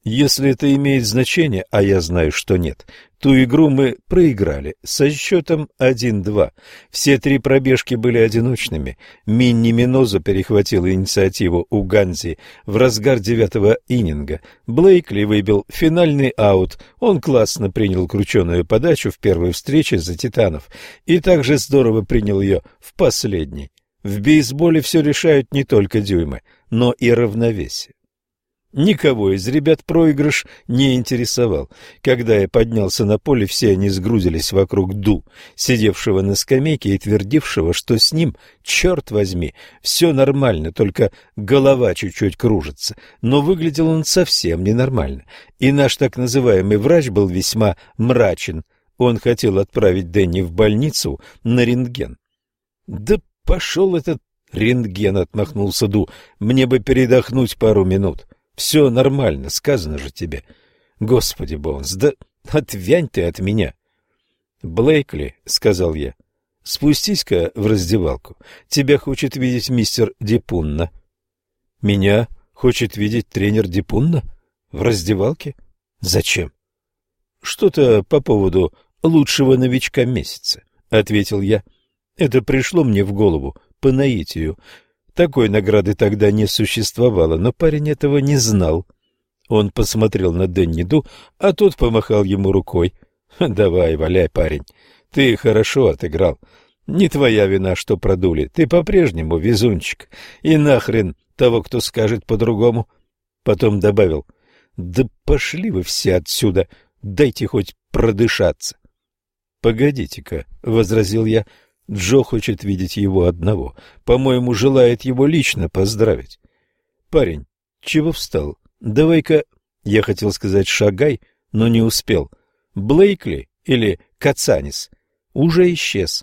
Если это имеет значение, а я знаю, что нет, ту игру мы проиграли со счетом 1-2. Все 3 пробежки были одиночными. Минни Миноза перехватила инициативу у Ганзи в разгар 9-го иннинга. Блейкли выбил финальный аут. Он классно принял крученую подачу в первой встрече за Титанов и также здорово принял ее в последней. В бейсболе все решают не только дюймы, но и равновесие. Никого из ребят проигрыш не интересовал. Когда я поднялся на поле, все они сгрудились вокруг Ду, сидевшего на скамейке и твердившего, что с ним, черт возьми, все нормально, только голова чуть-чуть кружится. Но выглядел он совсем ненормально, и наш так называемый врач был весьма мрачен. Он хотел отправить Дэнни в больницу на рентген. «Да пошел этот рентген», — отмахнулся Ду, — «мне бы передохнуть пару минут». Все нормально, сказано же тебе. Господи, Боунс, да отвянь ты от меня. Блейкли, сказал я, спустись-ка в раздевалку. Тебя хочет видеть мистер Дипунна. Меня хочет видеть тренер Дипунна? В раздевалке? Зачем? Что-то по поводу лучшего новичка месяца, ответил я. Это пришло мне в голову по наитию. Такой награды тогда не существовало, но парень этого не знал. Он посмотрел на Дэнни Ду, а тот помахал ему рукой. «Давай, валяй, парень, ты хорошо отыграл. Не твоя вина, что продули, ты по-прежнему везунчик. И нахрен того, кто скажет по-другому». Потом добавил: «Да пошли вы все отсюда, дайте хоть продышаться». «Погодите-ка», — возразил я, — Джо хочет видеть его одного. По-моему, желает его лично поздравить. Парень, чего встал? Давай-ка, я хотел сказать шагай, но не успел. Блейкли или Кацанис уже исчез.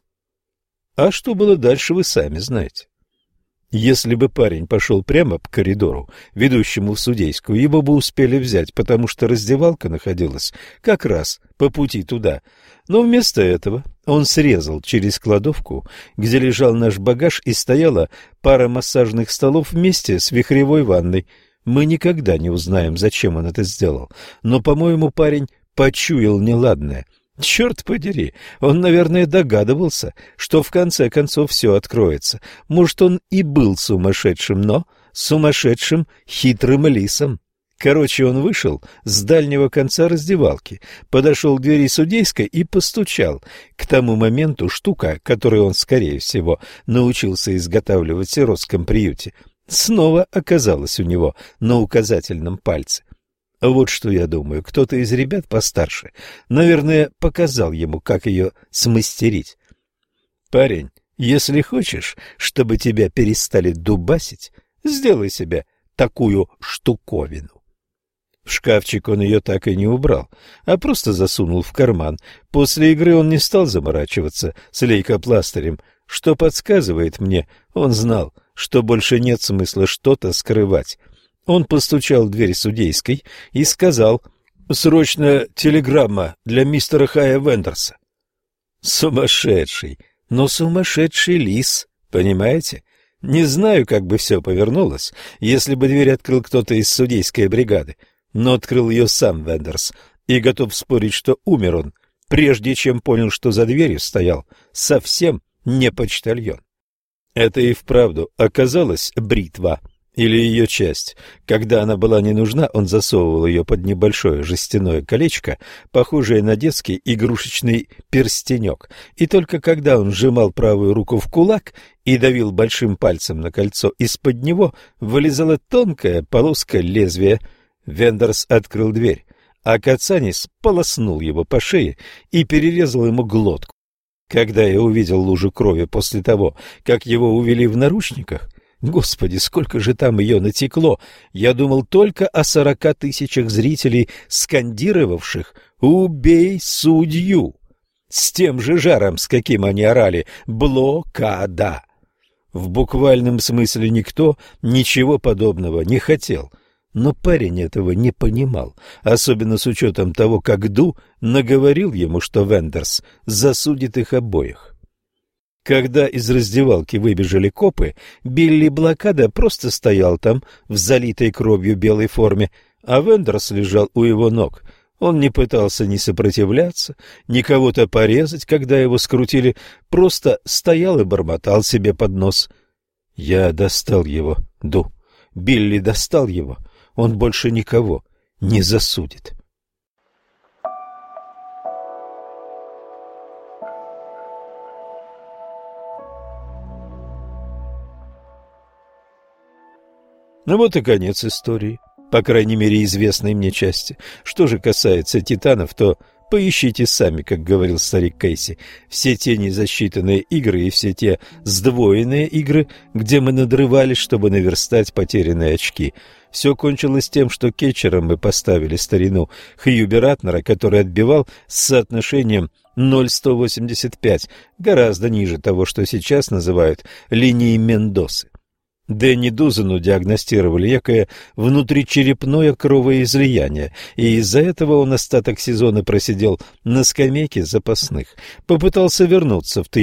А что было дальше, вы сами знаете. Если бы парень пошел прямо по коридору, ведущему в судейскую, его бы успели взять, потому что раздевалка находилась как раз по пути туда. Но вместо этого он срезал через кладовку, где лежал наш багаж, и стояла пара массажных столов вместе с вихревой ванной. Мы никогда не узнаем, зачем он это сделал, но, по-моему, парень почуял неладное. Черт подери, он, наверное, догадывался, что в конце концов все откроется. Может, он и был сумасшедшим, но сумасшедшим хитрым лисом. Короче, он вышел с дальнего конца раздевалки, подошел к двери судейской и постучал. К тому моменту штука, которую он, скорее всего, научился изготавливать в сиротском приюте, снова оказалась у него на указательном пальце. Вот что я думаю, кто-то из ребят постарше, наверное, показал ему, как ее смастерить. Парень, если хочешь, чтобы тебя перестали дубасить, сделай себе такую штуковину. В шкафчик он ее так и не убрал, а просто засунул в карман. После игры он не стал заморачиваться с лейкопластырем, что подсказывает мне, он знал, что больше нет смысла что-то скрывать. Он постучал в дверь судейской и сказал: «Срочно телеграмма для мистера Хая Вендерса». Сумасшедший, но сумасшедший лис, понимаете? Не знаю, как бы все повернулось, если бы дверь открыл кто-то из судейской бригады, но открыл ее сам Вендерс, и готов спорить, что умер он, прежде чем понял, что за дверью стоял совсем не почтальон. Это и вправду оказалась бритва. Или ее часть. Когда она была не нужна, он засовывал ее под небольшое жестяное колечко, похожее на детский игрушечный перстенек, и только когда он сжимал правую руку в кулак и давил большим пальцем на кольцо, из-под него вылезала тонкая полоска лезвия. Вендерс открыл дверь, а Кацанис полоснул его по шее и перерезал ему глотку. Когда я увидел лужу крови после того, как его увели в наручниках, Господи, сколько же там ее натекло! Я думал только о 40 тысячах зрителей, скандировавших «Убей судью!» с тем же жаром, с каким они орали «Блокада!». В буквальном смысле никто ничего подобного не хотел, но парень этого не понимал, особенно с учетом того, как Ду наговорил ему, что Вендерс засудит их обоих. Когда из раздевалки выбежали копы, Билли Блокада просто стоял там в залитой кровью белой форме. а Вендерс лежал у его ног. Он не пытался ни сопротивляться, ни кого-то порезать, когда его скрутили, просто стоял и бормотал себе под нос. Я достал его, Ду. Билли достал его. Он больше никого не засудит. Ну вот и конец истории, по крайней мере, известной мне части. Что же касается титанов, то поищите сами, как говорил старик Кейси. Все те незасчитанные игры и все те сдвоенные игры, где мы надрывались, чтобы наверстать потерянные очки. Все кончилось тем, что кетчером мы поставили старину Хьюби Ратнера, который отбивал с соотношением 0,185, гораздо ниже того, что сейчас называют линией Мендосы. Дэнни Дузану диагностировали некое внутричерепное кровоизлияние, и из-за этого он остаток сезона просидел на скамейке запасных. Попытался вернуться в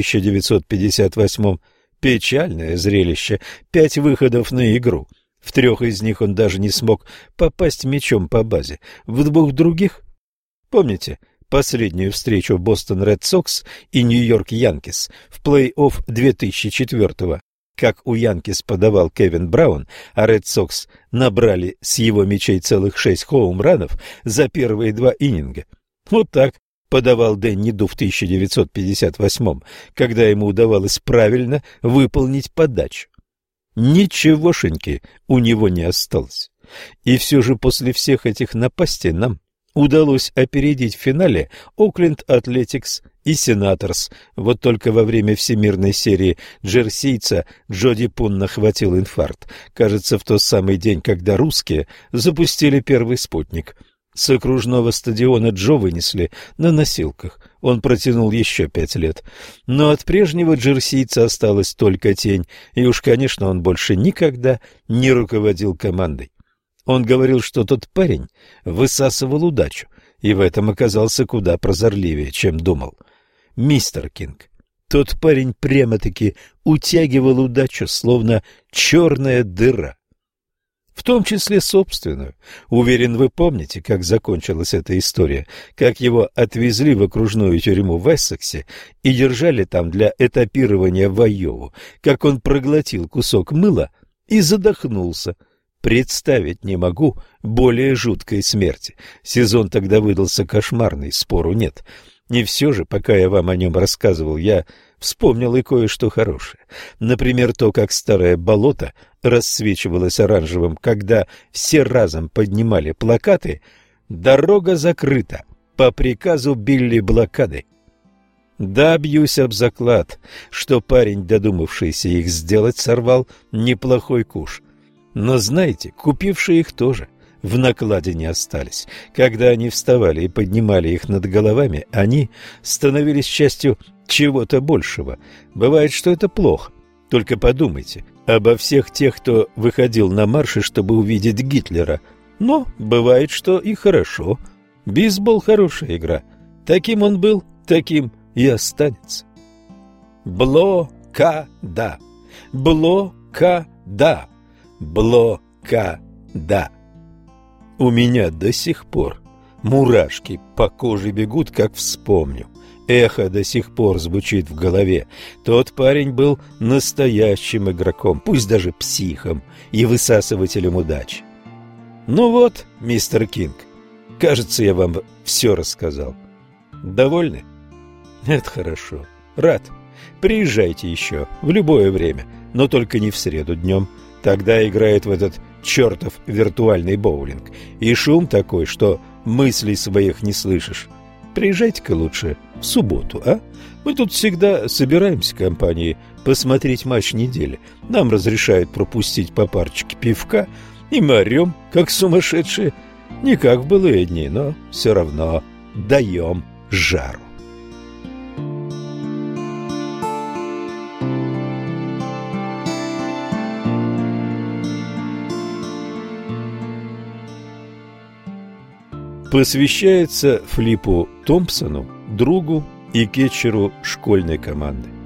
1958-м. Печальное зрелище. 5 выходов на игру. В 3 из них он даже не смог попасть мячом по базе. В 2 других... Помните последнюю встречу Бостон Ред Сокс и Нью-Йорк Янкис в плей-офф 2004-го? Как у Янкис подавал Кевин Браун, а Ред Сокс набрали с его мячей целых 6 хоум-ранов за первые 2 иннинга. Вот так подавал Дэнни Ду в 1958-м, когда ему удавалось правильно выполнить подачу. Ничегошеньки у него не осталось. И все же после всех этих напастей нам удалось опередить в финале Окленд Атлетикс и Сенаторс. Вот только во время всемирной серии джерсийца Джоди Пунна хватил инфаркт. Кажется, в тот самый день, когда русские запустили первый спутник. С окружного стадиона Джо вынесли на носилках. Он протянул еще 5 лет. Но от прежнего джерсийца осталась только тень, и уж, конечно, он больше никогда не руководил командой. Он говорил, что тот парень высасывал удачу, и в этом оказался куда прозорливее, чем думал. Мистер Кинг, тот парень прямо-таки утягивал удачу, словно черная дыра. В том числе собственную. Уверен, вы помните, как закончилась эта история, как его отвезли в окружную тюрьму в Эссексе и держали там для этапирования в Айову, как он проглотил кусок мыла и задохнулся. Представить не могу более жуткой смерти. Сезон тогда выдался кошмарный, спору нет. И все же, пока я вам о нем рассказывал, я вспомнил и кое-что хорошее. Например, то, как старое болото расцвечивалось оранжевым, когда все разом поднимали плакаты «Дорога закрыта по приказу Билли Блокады». Да, бьюсь об заклад, что парень, додумавшийся их сделать, сорвал неплохой куш. Но знаете, купившие их тоже в накладе не остались. Когда они вставали и поднимали их над головами, они становились частью чего-то большего. Бывает, что это плохо. Только подумайте обо всех тех, кто выходил на марши, чтобы увидеть Гитлера. Но бывает, что и хорошо. Бейсбол — хорошая игра. Таким он был, таким и останется. Блокада. Блокада. Блокада. У меня до сих пор мурашки по коже бегут, как вспомню. Эхо до сих пор звучит в голове. Тот парень был настоящим игроком, пусть даже психом и высасывателем удачи. Ну вот, мистер Кинг, кажется, я вам все рассказал. Довольны? Это хорошо. Рад. Приезжайте еще в любое время, но только не в среду днем. Тогда играет в этот чертов виртуальный боулинг. И шум такой, что мыслей своих не слышишь. Приезжайте-ка лучше в субботу, а? Мы тут всегда собираемся компанией посмотреть матч недели. Нам разрешают пропустить по парочке пивка, и мы орем, как сумасшедшие. Не как в былые дни, но все равно даем жару. Посвящается Флипу Томпсону, другу и кетчеру школьной команды.